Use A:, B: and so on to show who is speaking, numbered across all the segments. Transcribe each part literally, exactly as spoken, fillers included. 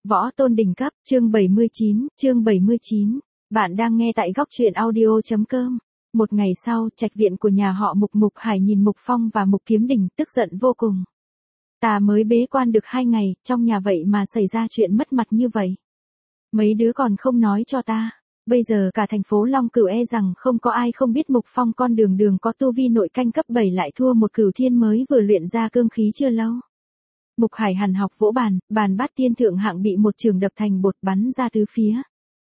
A: Võ tôn đỉnh cấp, chương bảy mươi chín, chương bảy mươi chín. Bạn đang nghe tại góc truyện audio chấm com. Một ngày sau, trạch viện của nhà họ Mục Mục Hải nhìn Mục Phong và Mục Kiếm Đình, tức giận vô cùng. Ta mới bế quan được hai ngày, trong nhà vậy mà xảy ra chuyện mất mặt như vậy. Mấy đứa còn không nói cho ta. Bây giờ cả thành phố Long Cửu e rằng không có ai không biết Mục Phong con đường đường có tu vi nội canh cấp bảy lại thua một cửu thiên mới vừa luyện ra cương khí chưa lâu. Mục Hải hằn học vỗ bàn, bàn bát tiên thượng hạng bị một trường đập thành bột bắn ra tứ phía.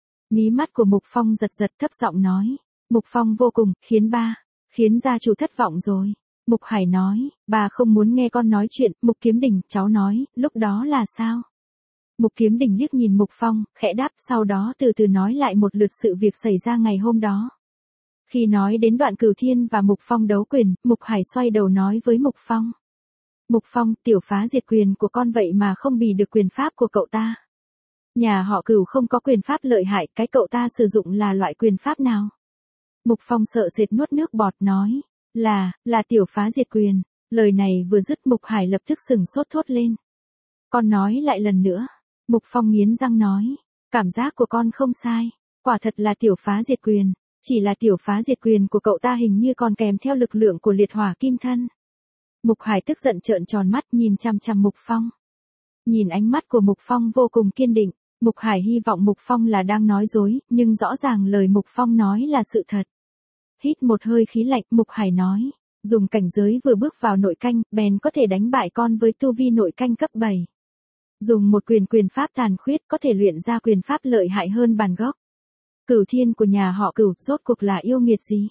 A: Mí mắt của Mục Phong giật giật thấp giọng nói. Mục Phong vô cùng, khiến ba, khiến gia chủ thất vọng rồi. Mục Hải nói, bà không muốn nghe con nói chuyện. Mục Kiếm Đình, cháu nói, lúc đó là sao? Mục Kiếm Đình liếc nhìn Mục Phong, khẽ đáp, sau đó từ từ nói lại một lượt sự việc xảy ra ngày hôm đó. Khi nói đến đoạn Cửu Thiên và Mục Phong đấu quyền, Mục Hải xoay đầu nói với Mục Phong. Mục Phong, tiểu phá diệt quyền của con vậy mà không bì được quyền pháp của cậu ta. Nhà họ Cửu không có quyền pháp lợi hại, cái cậu ta sử dụng là loại quyền pháp nào? Mục Phong sợ sệt nuốt nước bọt nói, là, là tiểu phá diệt quyền. Lời này vừa dứt Mục Hải lập tức sừng sốt thốt lên. Con nói lại lần nữa. Mục Phong nghiến răng nói, cảm giác của con không sai, quả thật là tiểu phá diệt quyền, chỉ là tiểu phá diệt quyền của cậu ta hình như còn kèm theo lực lượng của liệt hỏa kim thân. Mục Hải tức giận trợn tròn mắt nhìn chằm chằm Mục Phong. Nhìn ánh mắt của Mục Phong vô cùng kiên định, Mục Hải hy vọng Mục Phong là đang nói dối, nhưng rõ ràng lời Mục Phong nói là sự thật. Hít một hơi khí lạnh, Mục Hải nói, dùng cảnh giới vừa bước vào nội canh, bèn có thể đánh bại con với tu vi nội canh cấp bảy. Dùng một quyền quyền pháp tàn khuyết có thể luyện ra quyền pháp lợi hại hơn bản gốc. Cửu Thiên của nhà họ Cửu rốt cuộc là yêu nghiệt gì?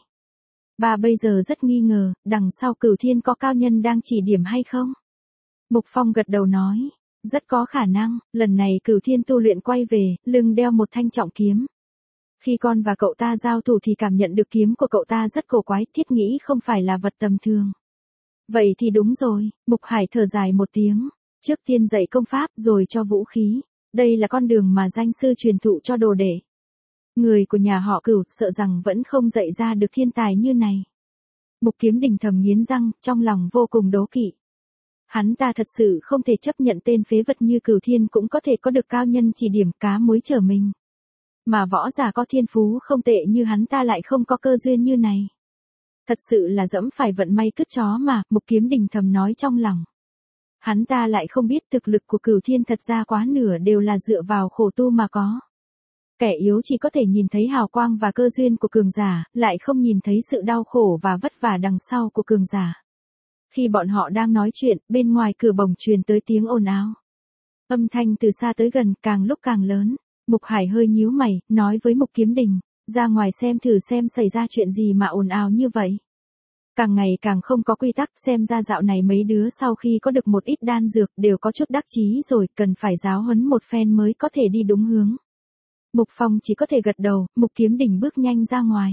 A: Bà bây giờ rất nghi ngờ, đằng sau Cửu Thiên có cao nhân đang chỉ điểm hay không? Mục Phong gật đầu nói, rất có khả năng, lần này Cửu Thiên tu luyện quay về, lưng đeo một thanh trọng kiếm. Khi con và cậu ta giao thủ thì cảm nhận được kiếm của cậu ta rất cổ quái, thiết nghĩ không phải là vật tầm thường. Vậy thì đúng rồi, Mục Hải thở dài một tiếng. Trước tiên dạy công pháp rồi cho vũ khí, đây là con đường mà danh sư truyền thụ cho đồ đệ. Người của nhà họ Cửu sợ rằng vẫn không dạy ra được thiên tài như này. Mục Kiếm Đình thầm nghiến răng, trong lòng vô cùng đố kỵ. Hắn ta thật sự không thể chấp nhận tên phế vật như Cửu Thiên cũng có thể có được cao nhân chỉ điểm cá muối trở mình. Mà võ giả có thiên phú không tệ như hắn ta lại không có cơ duyên như này. Thật sự là dẫm phải vận may cứt chó mà, Mục Kiếm Đình thầm nói trong lòng. Hắn ta lại không biết thực lực của Cửu Thiên thật ra quá nửa đều là dựa vào khổ tu mà có. Kẻ yếu chỉ có thể nhìn thấy hào quang và cơ duyên của cường giả, lại không nhìn thấy sự đau khổ và vất vả đằng sau của cường giả. Khi bọn họ đang nói chuyện, bên ngoài cửa bồng truyền tới tiếng ồn ào. Âm thanh từ xa tới gần, càng lúc càng lớn. Mục Hải hơi nhíu mày, nói với Mục Kiếm Đình, ra ngoài xem thử xem xảy ra chuyện gì mà ồn ào như vậy. Càng ngày càng không có quy tắc, xem ra dạo này mấy đứa sau khi có được một ít đan dược đều có chút đắc chí rồi, cần phải giáo huấn một phen mới có thể đi đúng hướng. Mục Phong chỉ có thể gật đầu, Mục Kiếm Đình bước nhanh ra ngoài.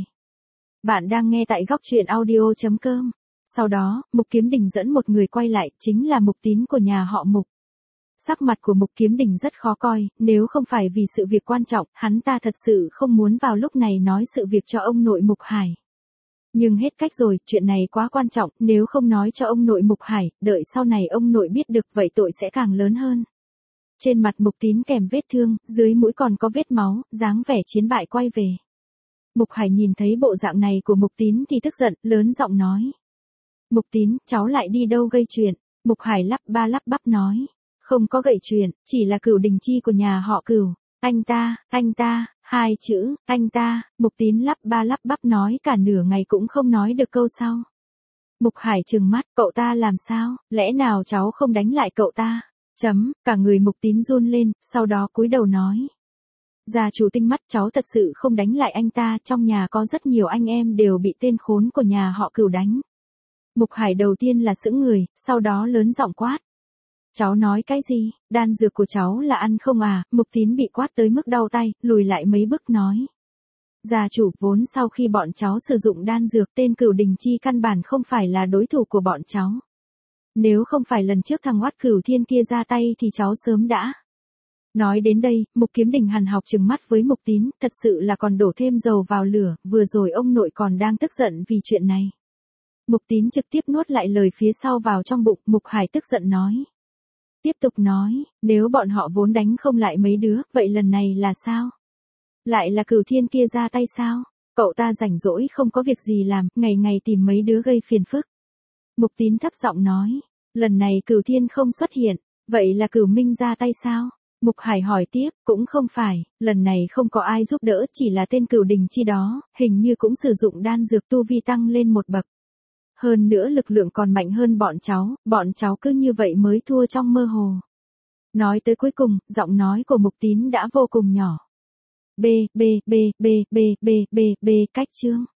A: Bạn đang nghe tại góc truyện audio chấm com. Sau đó, Mục Kiếm Đình dẫn một người quay lại, chính là Mục Tín của nhà họ Mục. Sắc mặt của Mục Kiếm Đình rất khó coi, nếu không phải vì sự việc quan trọng, hắn ta thật sự không muốn vào lúc này nói sự việc cho ông nội Mục Hải. Nhưng hết cách rồi, chuyện này quá quan trọng, nếu không nói cho ông nội Mục Hải, đợi sau này ông nội biết được vậy tội sẽ càng lớn hơn. Trên mặt Mục Tín kèm vết thương, dưới mũi còn có vết máu, dáng vẻ chiến bại quay về. Mục Hải nhìn thấy bộ dạng này của Mục Tín thì tức giận, lớn giọng nói. Mục Tín, cháu lại đi đâu gây chuyện? Mục Hải lắp ba lắp bắp nói. Không có gậy chuyện, chỉ là Cửu Đình Chi của nhà họ Cửu. Anh ta, anh ta, hai chữ, anh ta, Mục Tín lắp ba lắp bắp nói cả nửa ngày cũng không nói được câu sau. Mục Hải trừng mắt, cậu ta làm sao, lẽ nào cháu không đánh lại cậu ta? Chấm, cả người Mục Tín run lên, sau đó cúi đầu nói. Gia chủ tinh mắt, cháu thật sự không đánh lại anh ta, trong nhà có rất nhiều anh em đều bị tên khốn của nhà họ Cửu đánh. Mục Hải đầu tiên là sững người, sau đó lớn giọng quát. Cháu nói cái gì, đan dược của cháu là ăn không à? Mục Tín bị quát tới mức đau tay, lùi lại mấy bước nói. Gia chủ, vốn sau khi bọn cháu sử dụng đan dược, tên Cửu Đình Chi căn bản không phải là đối thủ của bọn cháu. Nếu không phải lần trước thằng oát Cửu Thiên kia ra tay thì cháu sớm đã. Nói đến đây, Mục Kiếm Đình hằn học trừng mắt với Mục Tín, thật sự là còn đổ thêm dầu vào lửa, vừa rồi ông nội còn đang tức giận vì chuyện này. Mục Tín trực tiếp nuốt lại lời phía sau vào trong bụng, Mục Hải tức giận nói. tiếp tục nói, nếu bọn họ vốn đánh không lại mấy đứa, vậy lần này là sao? Lại là Cửu Thiên kia ra tay sao? Cậu ta rảnh rỗi không có việc gì làm, ngày ngày tìm mấy đứa gây phiền phức. Mục Tín thấp giọng nói, lần này Cửu Thiên không xuất hiện, vậy là Cửu Minh ra tay sao? Mục Hải hỏi tiếp, cũng không phải, lần này không có ai giúp đỡ, chỉ là tên Cửu Đình chi đó, hình như cũng sử dụng đan dược tu vi tăng lên một bậc. Hơn nữa lực lượng còn mạnh hơn bọn cháu, bọn cháu cứ như vậy mới thua trong mơ hồ. Nói tới cuối cùng, giọng nói của Mục Tín đã vô cùng nhỏ. B, B, B, B, B, B, B, B, cách chương.